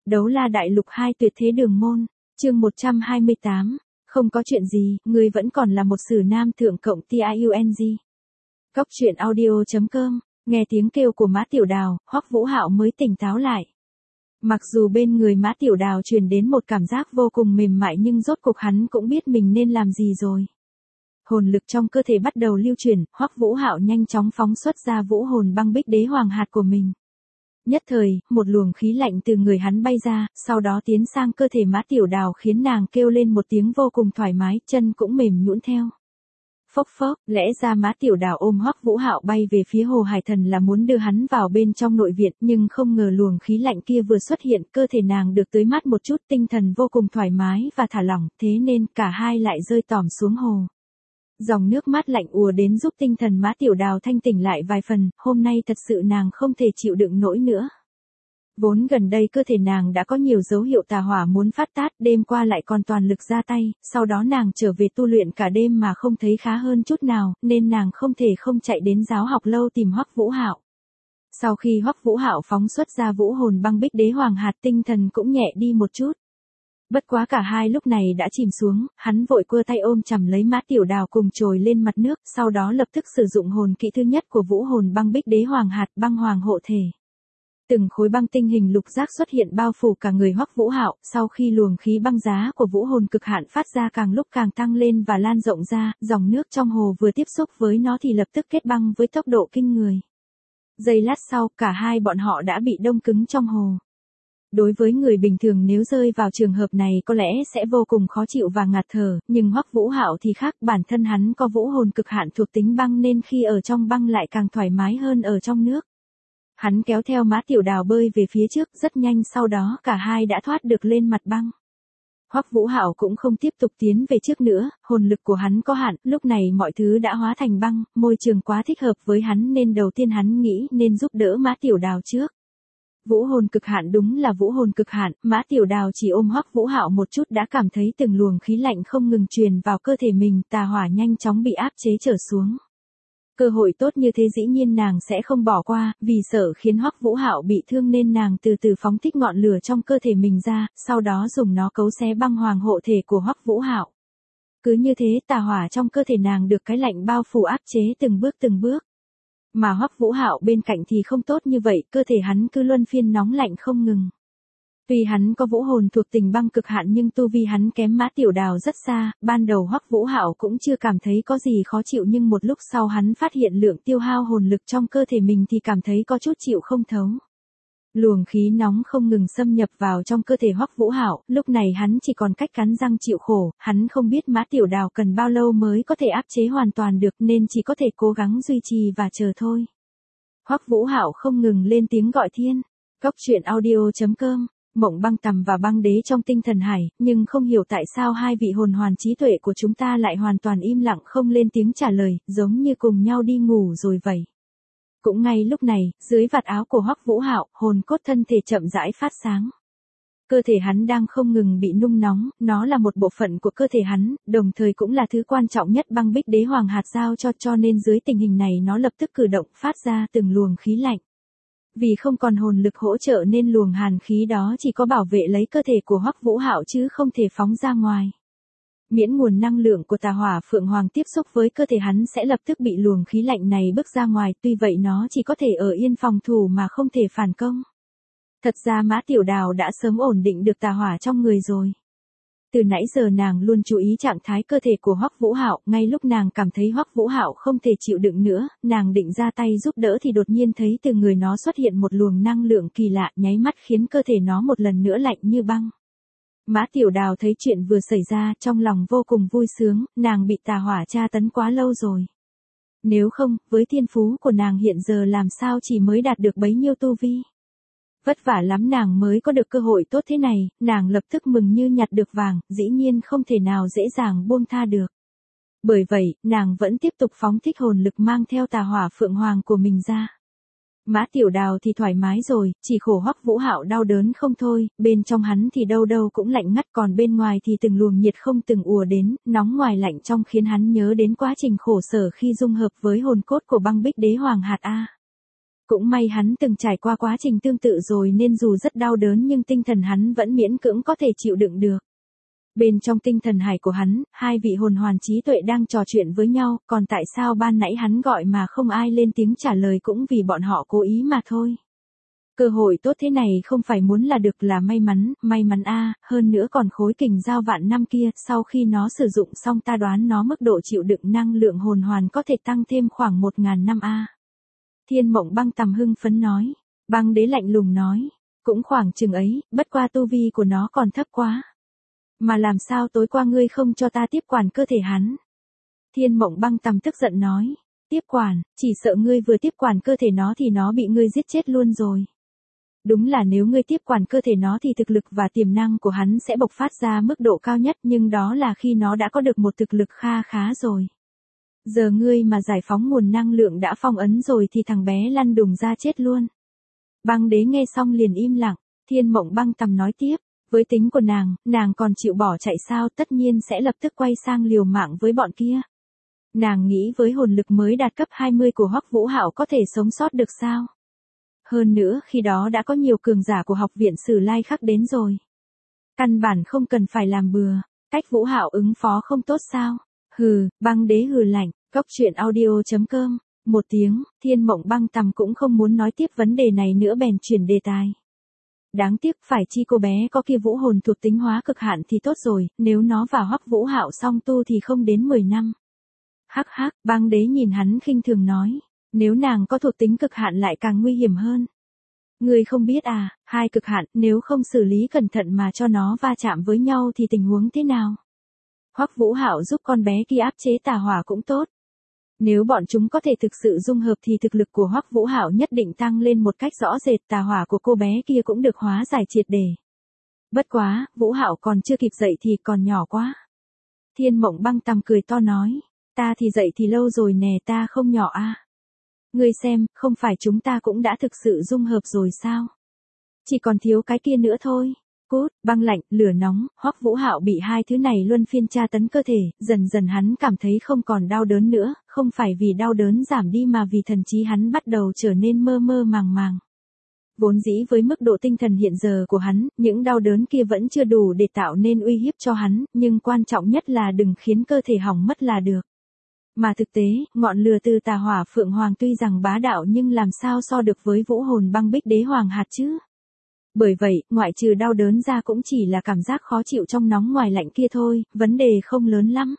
Đấu La Đại Lục 2 Tuyệt Thế Đường Môn, chương 128, không có chuyện gì, ngươi vẫn còn là một sử nam thượng cộng TIUNG. Cóc truyện audio.com, nghe tiếng kêu của Mã Tiểu Đào, Hoắc Vũ Hạo mới tỉnh táo lại. Mặc dù bên người Mã Tiểu Đào truyền đến một cảm giác vô cùng mềm mại nhưng rốt cuộc hắn cũng biết mình nên làm gì rồi. Hồn lực trong cơ thể bắt đầu lưu chuyển, Hoắc Vũ Hạo nhanh chóng phóng xuất ra vũ hồn băng bích đế hoàng hạt của mình. Nhất thời, một luồng khí lạnh từ người hắn bay ra, sau đó tiến sang cơ thể Mã Tiểu Đào khiến nàng kêu lên một tiếng vô cùng thoải mái, chân cũng mềm nhũn theo. Phốc phốc, lẽ ra Mã Tiểu Đào ôm Hoắc Vũ Hạo bay về phía Hồ Hải Thần là muốn đưa hắn vào bên trong nội viện, nhưng không ngờ luồng khí lạnh kia vừa xuất hiện, cơ thể nàng được tưới mát một chút, tinh thần vô cùng thoải mái và thả lỏng, thế nên cả hai lại rơi tòm xuống hồ. Dòng nước mát lạnh ùa đến giúp tinh thần Mã Tiểu Đào thanh tỉnh lại vài phần, hôm nay thật sự nàng không thể chịu đựng nổi nữa. Vốn gần đây cơ thể nàng đã có nhiều dấu hiệu tà hỏa muốn phát tát, đêm qua lại còn toàn lực ra tay, sau đó nàng trở về tu luyện cả đêm mà không thấy khá hơn chút nào, nên nàng không thể không chạy đến giáo học lâu tìm Hoắc Vũ Hạo. Sau khi Hoắc Vũ Hạo phóng xuất ra vũ hồn băng bích đế hoàng hạt, tinh thần cũng nhẹ đi một chút. Bất quá cả hai lúc này đã chìm xuống, hắn vội cua tay ôm chầm lấy Mã Tiểu Đào cùng trồi lên mặt nước, sau đó lập tức sử dụng hồn kỹ thứ nhất của vũ hồn băng bích đế hoàng hạt, băng hoàng hộ thể. Từng khối băng tinh hình lục giác xuất hiện bao phủ cả người Hoắc Vũ Hạo, sau khi luồng khí băng giá của vũ hồn cực hạn phát ra càng lúc càng tăng lên và lan rộng ra, dòng nước trong hồ vừa tiếp xúc với nó thì lập tức kết băng với tốc độ kinh người. Giây lát sau, cả hai bọn họ đã bị đông cứng trong hồ. Đối với người bình thường nếu rơi vào trường hợp này có lẽ sẽ vô cùng khó chịu và ngạt thở, nhưng Hoắc Vũ Hạo thì khác, bản thân hắn có vũ hồn cực hạn thuộc tính băng nên khi ở trong băng lại càng thoải mái hơn ở trong nước. Hắn kéo theo Mã Tiểu Đào bơi về phía trước, rất nhanh sau đó cả hai đã thoát được lên mặt băng. Hoắc Vũ Hạo cũng không tiếp tục tiến về trước nữa, hồn lực của hắn có hạn, lúc này mọi thứ đã hóa thành băng, môi trường quá thích hợp với hắn nên đầu tiên hắn nghĩ nên giúp đỡ Mã Tiểu Đào trước. Vũ hồn cực hạn đúng là vũ hồn cực hạn, Mã Tiểu Đào chỉ ôm Hoắc Vũ Hạo một chút đã cảm thấy từng luồng khí lạnh không ngừng truyền vào cơ thể mình, tà hỏa nhanh chóng bị áp chế trở xuống. Cơ hội tốt như thế dĩ nhiên nàng sẽ không bỏ qua, vì sợ khiến Hoắc Vũ Hạo bị thương nên nàng từ từ phóng thích ngọn lửa trong cơ thể mình ra, sau đó dùng nó cấu xé băng hoàng hộ thể của Hoắc Vũ Hạo. Cứ như thế tà hỏa trong cơ thể nàng được cái lạnh bao phủ áp chế từng bước. Mà Hoắc Vũ Hạo bên cạnh thì không tốt như vậy, cơ thể hắn cứ luân phiên nóng lạnh không ngừng. Tuy hắn có vũ hồn thuộc tình băng cực hạn nhưng tu vi hắn kém Mã Tiểu Đào rất xa, ban đầu Hoắc Vũ Hạo cũng chưa cảm thấy có gì khó chịu nhưng một lúc sau hắn phát hiện lượng tiêu hao hồn lực trong cơ thể mình thì cảm thấy có chút chịu không thấu. Luồng khí nóng không ngừng xâm nhập vào trong cơ thể Hoắc Vũ Hạo, lúc này hắn chỉ còn cách cắn răng chịu khổ, hắn không biết Mã Tiểu Đào cần bao lâu mới có thể áp chế hoàn toàn được nên chỉ có thể cố gắng duy trì và chờ thôi. Hoắc Vũ Hạo không ngừng lên tiếng gọi thiên. Cóc truyện audio.com, Mộng Băng Tầm và Băng Đế trong Tinh Thần Hải, nhưng không hiểu tại sao hai vị hồn hoàn trí tuệ của chúng ta lại hoàn toàn im lặng không lên tiếng trả lời, giống như cùng nhau đi ngủ rồi vậy. Cũng ngay lúc này, dưới vạt áo của Hoắc Vũ Hạo, hồn cốt thân thể chậm rãi phát sáng. Cơ thể hắn đang không ngừng bị nung nóng, nó là một bộ phận của cơ thể hắn, đồng thời cũng là thứ quan trọng nhất băng bích đế hoàng hạt giao cho nên dưới tình hình này nó lập tức cử động phát ra từng luồng khí lạnh. Vì không còn hồn lực hỗ trợ nên luồng hàn khí đó chỉ có bảo vệ lấy cơ thể của Hoắc Vũ Hạo chứ không thể phóng ra ngoài. Miễn nguồn năng lượng của tà hỏa phượng hoàng tiếp xúc với cơ thể hắn sẽ lập tức bị luồng khí lạnh này bức ra ngoài, tuy vậy nó chỉ có thể ở yên phòng thủ mà không thể phản công. Thật ra Mã Tiểu Đào đã sớm ổn định được tà hỏa trong người rồi. Từ nãy giờ nàng luôn chú ý trạng thái cơ thể của Hoắc Vũ Hạo, ngay lúc nàng cảm thấy Hoắc Vũ Hạo không thể chịu đựng nữa, nàng định ra tay giúp đỡ thì đột nhiên thấy từ người nó xuất hiện một luồng năng lượng kỳ lạ, nháy mắt khiến cơ thể nó một lần nữa lạnh như băng. Mã Tiểu Đào thấy chuyện vừa xảy ra, trong lòng vô cùng vui sướng, nàng bị tà hỏa tra tấn quá lâu rồi. Nếu không, với thiên phú của nàng hiện giờ làm sao chỉ mới đạt được bấy nhiêu tu vi. Vất vả lắm nàng mới có được cơ hội tốt thế này, nàng lập tức mừng như nhặt được vàng, dĩ nhiên không thể nào dễ dàng buông tha được. Bởi vậy, nàng vẫn tiếp tục phóng thích hồn lực mang theo tà hỏa phượng hoàng của mình ra. Mã Tiểu Đào thì thoải mái rồi, chỉ khổ Hoắc Vũ Hạo đau đớn không thôi, bên trong hắn thì đâu đâu cũng lạnh ngắt còn bên ngoài thì từng luồng nhiệt không từng ùa đến, nóng ngoài lạnh trong khiến hắn nhớ đến quá trình khổ sở khi dung hợp với hồn cốt của băng bích đế hoàng hạt A. Cũng may hắn từng trải qua quá trình tương tự rồi nên dù rất đau đớn nhưng tinh thần hắn vẫn miễn cưỡng có thể chịu đựng được. Bên trong tinh thần hải của hắn, hai vị hồn hoàn trí tuệ đang trò chuyện với nhau, còn tại sao ban nãy hắn gọi mà không ai lên tiếng trả lời cũng vì bọn họ cố ý mà thôi. Cơ hội tốt thế này không phải muốn là được là may mắn a, hơn nữa còn khối kình giao vạn năm kia, sau khi nó sử dụng xong ta đoán nó mức độ chịu đựng năng lượng hồn hoàn có thể tăng thêm khoảng 1000 năm a. Thiên Mộng Băng Tầm hưng phấn nói, Băng Đế lạnh lùng nói, cũng khoảng chừng ấy, bất qua tu vi của nó còn thấp quá. Mà làm sao tối qua ngươi không cho ta tiếp quản cơ thể hắn? Thiên Mộng Băng Tầm tức giận nói, tiếp quản, chỉ sợ ngươi vừa tiếp quản cơ thể nó thì nó bị ngươi giết chết luôn rồi. Đúng là nếu ngươi tiếp quản cơ thể nó thì thực lực và tiềm năng của hắn sẽ bộc phát ra mức độ cao nhất, nhưng đó là khi nó đã có được một thực lực kha khá rồi. Giờ ngươi mà giải phóng nguồn năng lượng đã phong ấn rồi thì thằng bé lăn đùng ra chết luôn. Băng Đế nghe xong liền im lặng, Thiên Mộng Băng Tầm nói tiếp, với tính của nàng còn chịu bỏ chạy sao, tất nhiên sẽ lập tức quay sang liều mạng với bọn kia. Nàng nghĩ với hồn lực mới đạt cấp 20 của Hoắc Vũ Hạo có thể sống sót được sao? Hơn nữa khi đó đã có nhiều cường giả của học viện Sử Lai Khắc đến rồi. Căn bản không cần phải làm bừa, cách Vũ Hạo ứng phó không tốt sao? Hừ, Băng Đế hừ lạnh, Cốc.audio.com. Một tiếng, Thiên Mộng Băng Tầm cũng không muốn nói tiếp vấn đề này nữa bèn chuyển đề tài. Đáng tiếc phải chi cô bé có kia vũ hồn thuộc tính hóa cực hạn thì tốt rồi, nếu nó và Hoắc Vũ Hạo song tu thì không đến 10 năm. Hắc hắc, Băng Đế nhìn hắn khinh thường nói, nếu nàng có thuộc tính cực hạn lại càng nguy hiểm hơn. Ngươi không biết à, hai cực hạn, nếu không xử lý cẩn thận mà cho nó va chạm với nhau thì tình huống thế nào? Hoắc Vũ Hạo giúp con bé kia áp chế tà hỏa cũng tốt. Nếu bọn chúng có thể thực sự dung hợp thì thực lực của Hoắc Vũ Hạo nhất định tăng lên một cách rõ rệt, tà hỏa của cô bé kia cũng được hóa giải triệt để. Bất quá, Vũ Hạo còn chưa kịp dậy thì còn nhỏ quá. Thiên Mộng Băng Tầm cười to nói, ta thì dậy thì lâu rồi nè, ta không nhỏ a. Ngươi xem, không phải chúng ta cũng đã thực sự dung hợp rồi sao? Chỉ còn thiếu cái kia nữa thôi. Cút, băng lạnh, lửa nóng, Hoắc Vũ Hạo bị hai thứ này luân phiên tra tấn cơ thể, dần dần hắn cảm thấy không còn đau đớn nữa, không phải vì đau đớn giảm đi mà vì thần trí hắn bắt đầu trở nên mơ mơ màng màng. Vốn dĩ với mức độ tinh thần hiện giờ của hắn, những đau đớn kia vẫn chưa đủ để tạo nên uy hiếp cho hắn, nhưng quan trọng nhất là đừng khiến cơ thể hỏng mất là được. Mà thực tế, ngọn lửa từ tà hỏa Phượng Hoàng tuy rằng bá đạo nhưng làm sao so được với vũ hồn băng bích đế hoàng hạt chứ? Bởi vậy, ngoại trừ đau đớn ra cũng chỉ là cảm giác khó chịu trong nóng ngoài lạnh kia thôi, vấn đề không lớn lắm.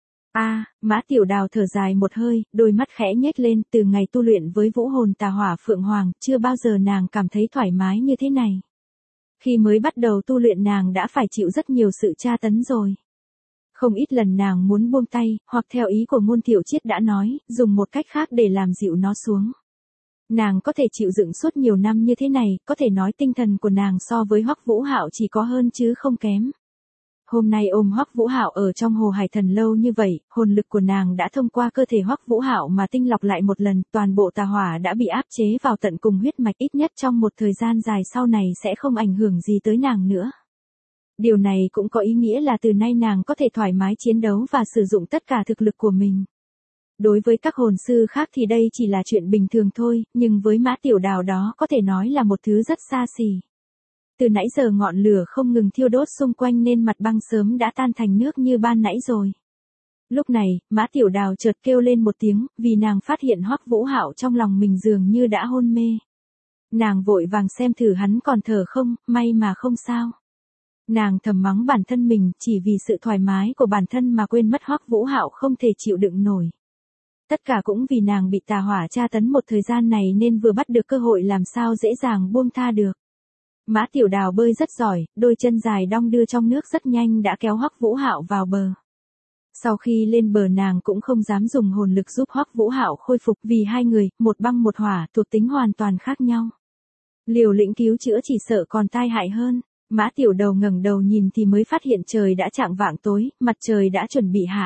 Mã Tiểu Đào thở dài một hơi, đôi mắt khẽ nhếch lên, từ ngày tu luyện với vũ hồn tà hỏa Phượng Hoàng, chưa bao giờ nàng cảm thấy thoải mái như thế này. Khi mới bắt đầu tu luyện nàng đã phải chịu rất nhiều sự tra tấn rồi. Không ít lần nàng muốn buông tay, hoặc theo ý của Ngôn Tiểu Chiết đã nói, dùng một cách khác để làm dịu nó xuống. Nàng có thể chịu đựng suốt nhiều năm như thế này, có thể nói tinh thần của nàng so với Hoắc Vũ Hạo chỉ có hơn chứ không kém. Hôm nay ôm Hoắc Vũ Hạo ở trong Hồ Hải Thần lâu như vậy, hồn lực của nàng đã thông qua cơ thể Hoắc Vũ Hạo mà tinh lọc lại một lần, toàn bộ tà hỏa đã bị áp chế vào tận cùng huyết mạch, ít nhất trong một thời gian dài sau này sẽ không ảnh hưởng gì tới nàng nữa. Điều này cũng có ý nghĩa là từ nay nàng có thể thoải mái chiến đấu và sử dụng tất cả thực lực của mình. Đối với các hồn sư khác thì đây chỉ là chuyện bình thường thôi, nhưng với Mã Tiểu Đào đó có thể nói là một thứ rất xa xỉ. Từ nãy giờ ngọn lửa không ngừng thiêu đốt xung quanh nên mặt băng sớm đã tan thành nước như ban nãy rồi. Lúc này, Mã Tiểu Đào chợt kêu lên một tiếng, vì nàng phát hiện Hoắc Vũ Hạo trong lòng mình dường như đã hôn mê. Nàng vội vàng xem thử hắn còn thở không, may mà không sao. Nàng thầm mắng bản thân mình, chỉ vì sự thoải mái của bản thân mà quên mất Hoắc Vũ Hạo không thể chịu đựng nổi. Tất cả cũng vì nàng bị tà hỏa tra tấn một thời gian này nên vừa bắt được cơ hội làm sao dễ dàng buông tha được. Mã Tiểu Đào bơi rất giỏi, đôi chân dài đong đưa trong nước rất nhanh đã kéo Hoắc Vũ Hạo vào bờ. Sau khi lên bờ nàng cũng không dám dùng hồn lực giúp Hoắc Vũ Hạo khôi phục vì hai người, một băng một hỏa, thuộc tính hoàn toàn khác nhau. Liều lĩnh cứu chữa chỉ sợ còn tai hại hơn. Mã Tiểu Đầu ngẩng đầu nhìn thì mới phát hiện trời đã chạng vạng tối, mặt trời đã chuẩn bị hạ.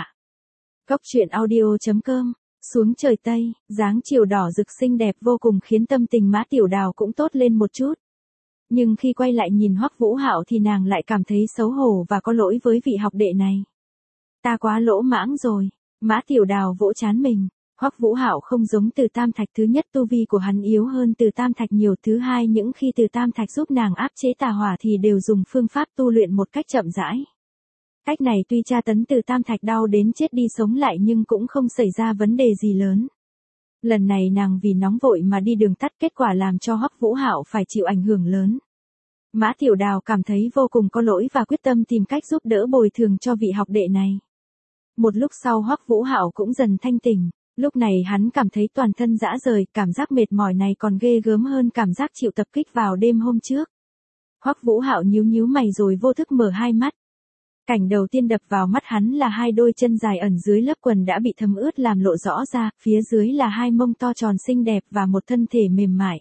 Cốc.audio.com. Xuống trời Tây, dáng chiều đỏ rực xinh đẹp vô cùng khiến tâm tình Mã Tiểu Đào cũng tốt lên một chút. Nhưng khi quay lại nhìn Hoắc Vũ Hạo thì nàng lại cảm thấy xấu hổ và có lỗi với vị học đệ này. Ta quá lỗ mãng rồi, Mã Tiểu Đào vỗ trán mình. Hoắc Vũ Hạo không giống Từ Tam Thạch, thứ nhất tu vi của hắn yếu hơn Từ Tam Thạch nhiều, thứ hai những khi Từ Tam Thạch giúp nàng áp chế tà hỏa thì đều dùng phương pháp tu luyện một cách chậm rãi. Cách này tuy tra tấn Từ Tam Thạch đau đến chết đi sống lại nhưng cũng không xảy ra vấn đề gì lớn. Lần này nàng vì nóng vội mà đi đường tắt, kết quả làm cho Hoắc Vũ Hạo phải chịu ảnh hưởng lớn. Mã Tiểu Đào cảm thấy vô cùng có lỗi và quyết tâm tìm cách giúp đỡ bồi thường cho vị học đệ này. Một lúc sau Hoắc Vũ Hạo cũng dần thanh tỉnh, lúc này hắn cảm thấy toàn thân rã rời, cảm giác mệt mỏi này còn ghê gớm hơn cảm giác chịu tập kích vào đêm hôm trước. Hoắc Vũ Hạo nhíu nhíu mày rồi vô thức mở hai mắt. Cảnh đầu tiên đập vào mắt hắn là hai đôi chân dài ẩn dưới lớp quần đã bị thấm ướt làm lộ rõ ra, phía dưới là hai mông to tròn xinh đẹp và một thân thể mềm mại.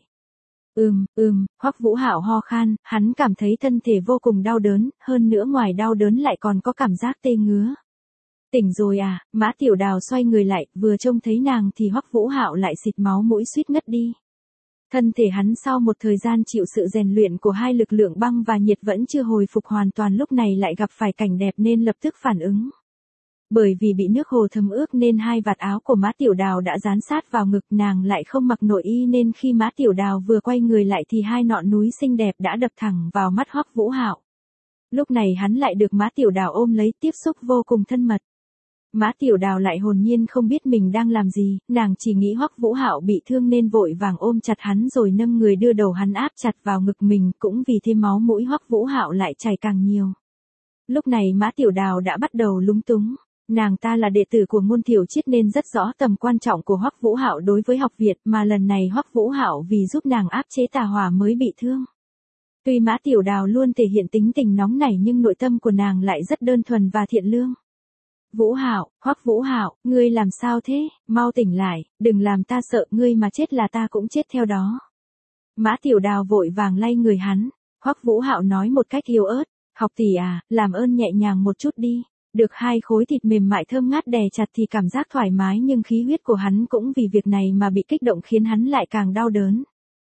Hoắc Vũ Hạo ho khan, hắn cảm thấy thân thể vô cùng đau đớn, hơn nữa ngoài đau đớn lại còn có cảm giác tê ngứa. Tỉnh rồi à? Mã Tiểu Đào xoay người lại, vừa trông thấy nàng thì Hoắc Vũ Hạo lại xịt máu mũi suýt ngất đi. Thân thể hắn sau một thời gian chịu sự rèn luyện của hai lực lượng băng và nhiệt vẫn chưa hồi phục hoàn toàn, lúc này lại gặp phải cảnh đẹp nên lập tức phản ứng. Bởi vì bị nước hồ thấm ướt nên hai vạt áo của Mã Tiểu Đào đã dán sát vào ngực, nàng lại không mặc nội y nên khi Mã Tiểu Đào vừa quay người lại thì hai ngọn núi xinh đẹp đã đập thẳng vào mắt Hoắc Vũ Hạo. Lúc này hắn lại được Mã Tiểu Đào ôm lấy, tiếp xúc vô cùng thân mật. Mã Tiểu Đào lại hồn nhiên không biết mình đang làm gì, nàng chỉ nghĩ Hoắc Vũ Hạo bị thương nên vội vàng ôm chặt hắn rồi nâng người đưa đầu hắn áp chặt vào ngực mình, cũng vì thêm máu mũi Hoắc Vũ Hạo lại chảy càng nhiều. Lúc này Mã Tiểu Đào đã bắt đầu lúng túng, nàng ta là đệ tử của Môn Thiểu Triết nên rất rõ tầm quan trọng của Hoắc Vũ Hạo đối với học viện, mà lần này Hoắc Vũ Hạo vì giúp nàng áp chế tà hỏa mới bị thương. Tuy Mã Tiểu Đào luôn thể hiện tính tình nóng nảy nhưng nội tâm của nàng lại rất đơn thuần và thiện lương. Vũ Hạo, Hoắc Vũ Hạo, ngươi làm sao thế, mau tỉnh lại, đừng làm ta sợ, ngươi mà chết là ta cũng chết theo đó. Mã Tiểu Đào vội vàng lay người hắn, Hoắc Vũ Hạo nói một cách yếu ớt, học tỷ à, làm ơn nhẹ nhàng một chút đi. Được hai khối thịt mềm mại thơm ngát đè chặt thì cảm giác thoải mái nhưng khí huyết của hắn cũng vì việc này mà bị kích động khiến hắn lại càng đau đớn.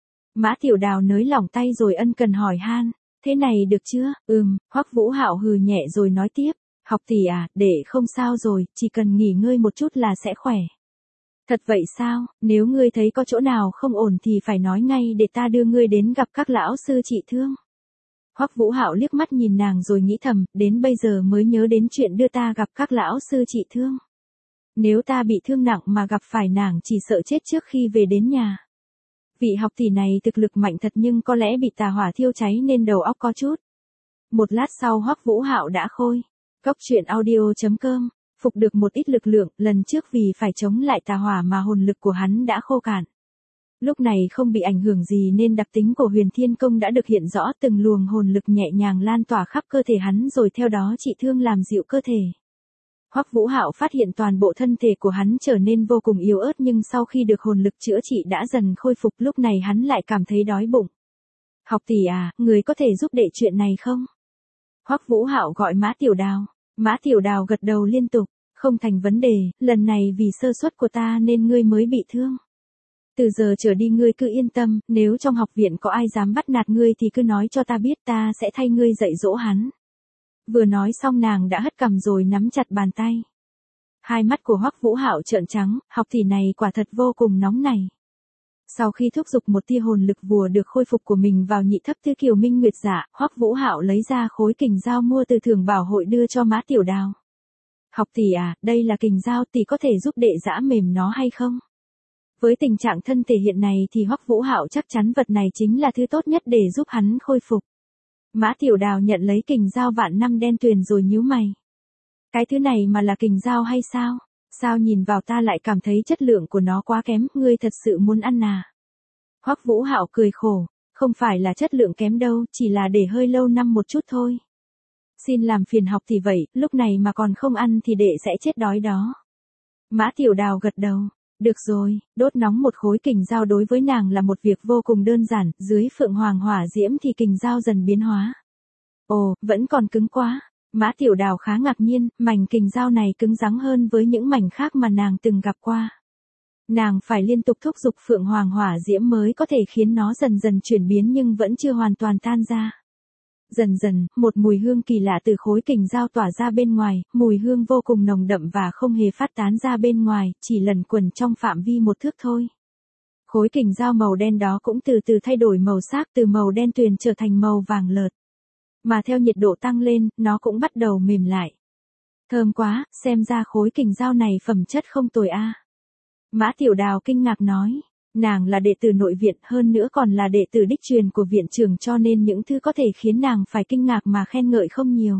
Mã Tiểu Đào nới lỏng tay rồi ân cần hỏi han, thế này được chưa? Hoắc Vũ Hạo hừ nhẹ rồi nói tiếp. Học tỷ à, để không sao rồi, chỉ cần nghỉ ngơi một chút là sẽ khỏe. Thật vậy sao, nếu ngươi thấy có chỗ nào không ổn thì phải nói ngay để ta đưa ngươi đến gặp các lão sư trị thương. Hoắc Vũ Hạo liếc mắt nhìn nàng rồi nghĩ thầm, đến bây giờ mới nhớ đến chuyện đưa ta gặp các lão sư trị thương. Nếu ta bị thương nặng mà gặp phải nàng chỉ sợ chết trước khi về đến nhà. Vị học tỷ này thực lực mạnh thật nhưng có lẽ bị tà hỏa thiêu cháy nên đầu óc có chút. Một lát sau Hoắc Vũ Hạo đã khôi. Cốc truyện audio.com, phục được một ít lực lượng, lần trước vì phải chống lại tà hỏa mà hồn lực của hắn đã khô cạn. Lúc này không bị ảnh hưởng gì nên đặc tính của Huyền Thiên Công đã được hiện rõ, từng luồng hồn lực nhẹ nhàng lan tỏa khắp cơ thể hắn rồi theo đó trị thương làm dịu cơ thể. Hoắc Vũ Hạo phát hiện toàn bộ thân thể của hắn trở nên vô cùng yếu ớt nhưng sau khi được hồn lực chữa trị đã dần khôi phục, lúc này hắn lại cảm thấy đói bụng. Học tỷ à, người có thể giúp đệ chuyện này không? Hoắc Vũ Hạo gọi Mã Tiểu Đào. Mã Tiểu Đào gật đầu liên tục, không thành vấn đề, lần này vì sơ suất của ta nên ngươi mới bị thương. Từ giờ trở đi ngươi cứ yên tâm, nếu trong học viện có ai dám bắt nạt ngươi thì cứ nói cho ta biết, ta sẽ thay ngươi dạy dỗ hắn. Vừa nói xong nàng đã hất cằm rồi nắm chặt bàn tay. Hai mắt của Hoắc Vũ Hạo trợn trắng, học tỷ này quả thật vô cùng nóng này. Sau khi thúc giục một tia hồn lực vùa được khôi phục của mình vào nhị thấp tứ kiều minh nguyệt dạ, Hoắc Vũ Hạo lấy ra khối kình dao mua từ Thường Bảo hội đưa cho Mã Tiểu Đào. Học tỷ à, đây là kình dao, tỷ có thể giúp đệ giã mềm nó hay không? Với tình trạng thân thể hiện này thì Hoắc Vũ Hạo chắc chắn vật này chính là thứ tốt nhất để giúp hắn khôi phục. Mã Tiểu Đào nhận lấy kình dao vạn năm đen tuyền rồi nhíu mày. Cái thứ này mà là kình dao hay sao? Sao nhìn vào ta lại cảm thấy chất lượng của nó quá kém, ngươi thật sự muốn ăn à? Hoắc Vũ Hạo cười khổ, không phải là chất lượng kém đâu, chỉ là để hơi lâu năm một chút thôi. Xin làm phiền học thì vậy, lúc này mà còn không ăn thì đệ sẽ chết đói đó. Mã Tiểu Đào gật đầu, được rồi, đốt nóng một khối kình dao đối với nàng là một việc vô cùng đơn giản, dưới phượng hoàng hỏa diễm thì kình dao dần biến hóa. Ồ, vẫn còn cứng quá. Mã Tiểu Đào khá ngạc nhiên, mảnh kình dao này cứng rắn hơn với những mảnh khác mà nàng từng gặp qua. Nàng phải liên tục thúc giục phượng hoàng hỏa diễm mới có thể khiến nó dần dần chuyển biến nhưng vẫn chưa hoàn toàn tan ra. Dần dần, một mùi hương kỳ lạ từ khối kình dao tỏa ra bên ngoài, mùi hương vô cùng nồng đậm và không hề phát tán ra bên ngoài, chỉ lẩn quẩn trong phạm vi một thước thôi. Khối kình dao màu đen đó cũng từ từ thay đổi màu sắc từ màu đen tuyền trở thành màu vàng lợt. Mà theo nhiệt độ tăng lên, nó cũng bắt đầu mềm lại. Thơm quá, xem ra khối kình dao này phẩm chất không tồi a. Mã Tiểu Đào kinh ngạc nói. Nàng là đệ tử nội viện, hơn nữa còn là đệ tử đích truyền của viện trưởng, cho nên những thứ có thể khiến nàng phải kinh ngạc mà khen ngợi không nhiều.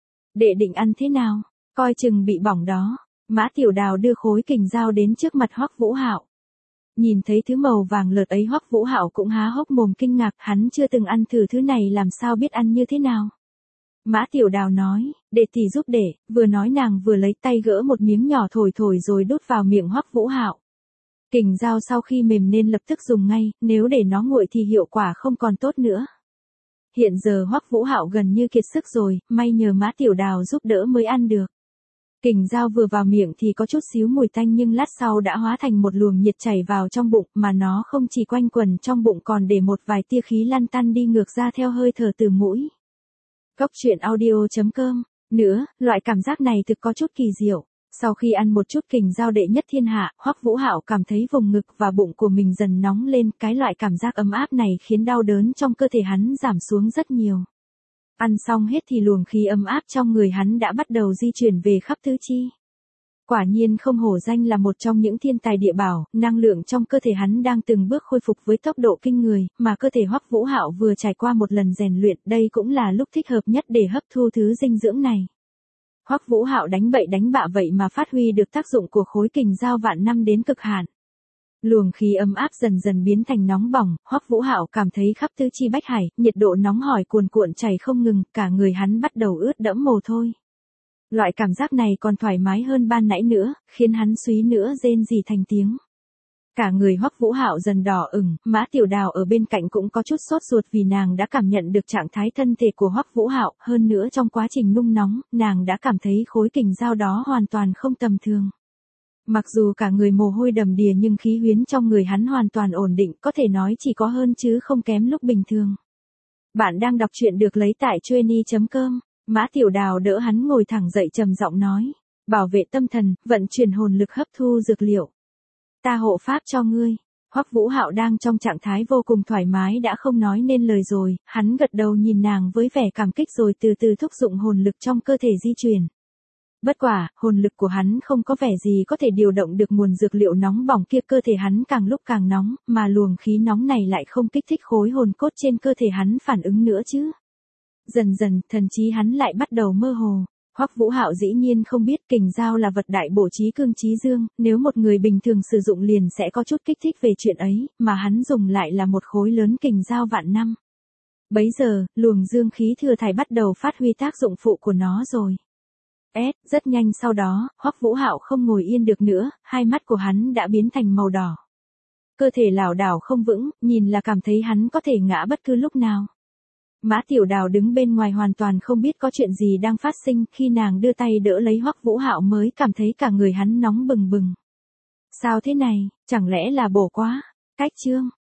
Đệ định ăn thế nào? Coi chừng bị bỏng đó. Mã Tiểu Đào đưa khối kình dao đến trước mặt Hoắc Vũ Hạo. Nhìn thấy thứ màu vàng lợt ấy, Hoắc Vũ Hạo cũng há hốc mồm kinh ngạc, hắn chưa từng ăn thử thứ này làm sao biết ăn như thế nào. Mã Tiểu Đào nói, đệ tỷ giúp đệ, vừa nói nàng vừa lấy tay gỡ một miếng nhỏ thổi thổi rồi đút vào miệng Hoắc Vũ Hạo. Kình dao sau khi mềm nên lập tức dùng ngay, nếu để nó nguội thì hiệu quả không còn tốt nữa. Hiện giờ Hoắc Vũ Hạo gần như kiệt sức rồi, may nhờ Mã Tiểu Đào giúp đỡ mới ăn được. Kình dao vừa vào miệng thì có chút xíu mùi tanh, nhưng lát sau đã hóa thành một luồng nhiệt chảy vào trong bụng, mà nó không chỉ quanh quẩn trong bụng còn để một vài tia khí lăn tăn đi ngược ra theo hơi thở từ mũi. Cốc truyện audio.com. Nữa, loại cảm giác này thực có chút kỳ diệu. Sau khi ăn một chút kình dao đệ nhất thiên hạ, Hoắc Vũ Hạo cảm thấy vùng ngực và bụng của mình dần nóng lên, cái loại cảm giác ấm áp này khiến đau đớn trong cơ thể hắn giảm xuống rất nhiều. Ăn xong hết thì luồng khí ấm áp trong người hắn đã bắt đầu di chuyển về khắp tứ chi. Quả nhiên không hổ danh là một trong những thiên tài địa bảo, năng lượng trong cơ thể hắn đang từng bước khôi phục với tốc độ kinh người, mà cơ thể Hoắc Vũ Hạo vừa trải qua một lần rèn luyện, đây cũng là lúc thích hợp nhất để hấp thu thứ dinh dưỡng này. Hoắc Vũ Hạo đánh bậy đánh bạ vậy mà phát huy được tác dụng của khối kình dao vạn năm đến cực hạn. Luồng khí ấm áp dần dần biến thành nóng bỏng, Hoắc Vũ Hạo cảm thấy khắp tứ chi bách hải, nhiệt độ nóng hổi cuồn cuộn chảy không ngừng, cả người hắn bắt đầu ướt đẫm mồ hôi. Loại cảm giác này còn thoải mái hơn ban nãy nữa, khiến hắn suýt nữa rên rỉ thành tiếng. Cả người Hoắc Vũ Hạo dần đỏ ửng, Mã Tiểu Đào ở bên cạnh cũng có chút sốt ruột vì nàng đã cảm nhận được trạng thái thân thể của Hoắc Vũ Hạo, hơn nữa trong quá trình nung nóng, nàng đã cảm thấy khối kình dao đó hoàn toàn không tầm thường. Mặc dù cả người mồ hôi đầm đìa nhưng khí huyến trong người hắn hoàn toàn ổn định, có thể nói chỉ có hơn chứ không kém lúc bình thường. Bạn đang đọc truyện được lấy tại Chueny.com. Mã Tiểu Đào đỡ hắn ngồi thẳng dậy trầm giọng nói. Bảo vệ tâm thần, vận chuyển hồn lực hấp thu dược liệu. Ta hộ pháp cho ngươi. Hoắc Vũ Hạo đang trong trạng thái vô cùng thoải mái đã không nói nên lời rồi, hắn gật đầu nhìn nàng với vẻ cảm kích rồi từ từ thúc dụng hồn lực trong cơ thể di chuyển. Bất quả, hồn lực của hắn không có vẻ gì có thể điều động được nguồn dược liệu nóng bỏng kia, cơ thể hắn càng lúc càng nóng, mà luồng khí nóng này lại không kích thích khối hồn cốt trên cơ thể hắn phản ứng nữa chứ. Dần dần, thần trí hắn lại bắt đầu mơ hồ. Hoắc Vũ Hạo dĩ nhiên không biết kình dao là vật đại bổ trí cương trí dương, nếu một người bình thường sử dụng liền sẽ có chút kích thích về chuyện ấy, mà hắn dùng lại là một khối lớn kình dao vạn năm. Bấy giờ, luồng dương khí thừa thải bắt đầu phát huy tác dụng phụ của nó rồi. Rất nhanh sau đó, Hoắc Vũ Hạo không ngồi yên được nữa, hai mắt của hắn đã biến thành màu đỏ. Cơ thể lảo đảo không vững, nhìn là cảm thấy hắn có thể ngã bất cứ lúc nào. Mã Tiểu Đào đứng bên ngoài hoàn toàn không biết có chuyện gì đang phát sinh, khi nàng đưa tay đỡ lấy Hoắc Vũ Hạo mới cảm thấy cả người hắn nóng bừng bừng. Sao thế này, chẳng lẽ là bổ quá? Cách chương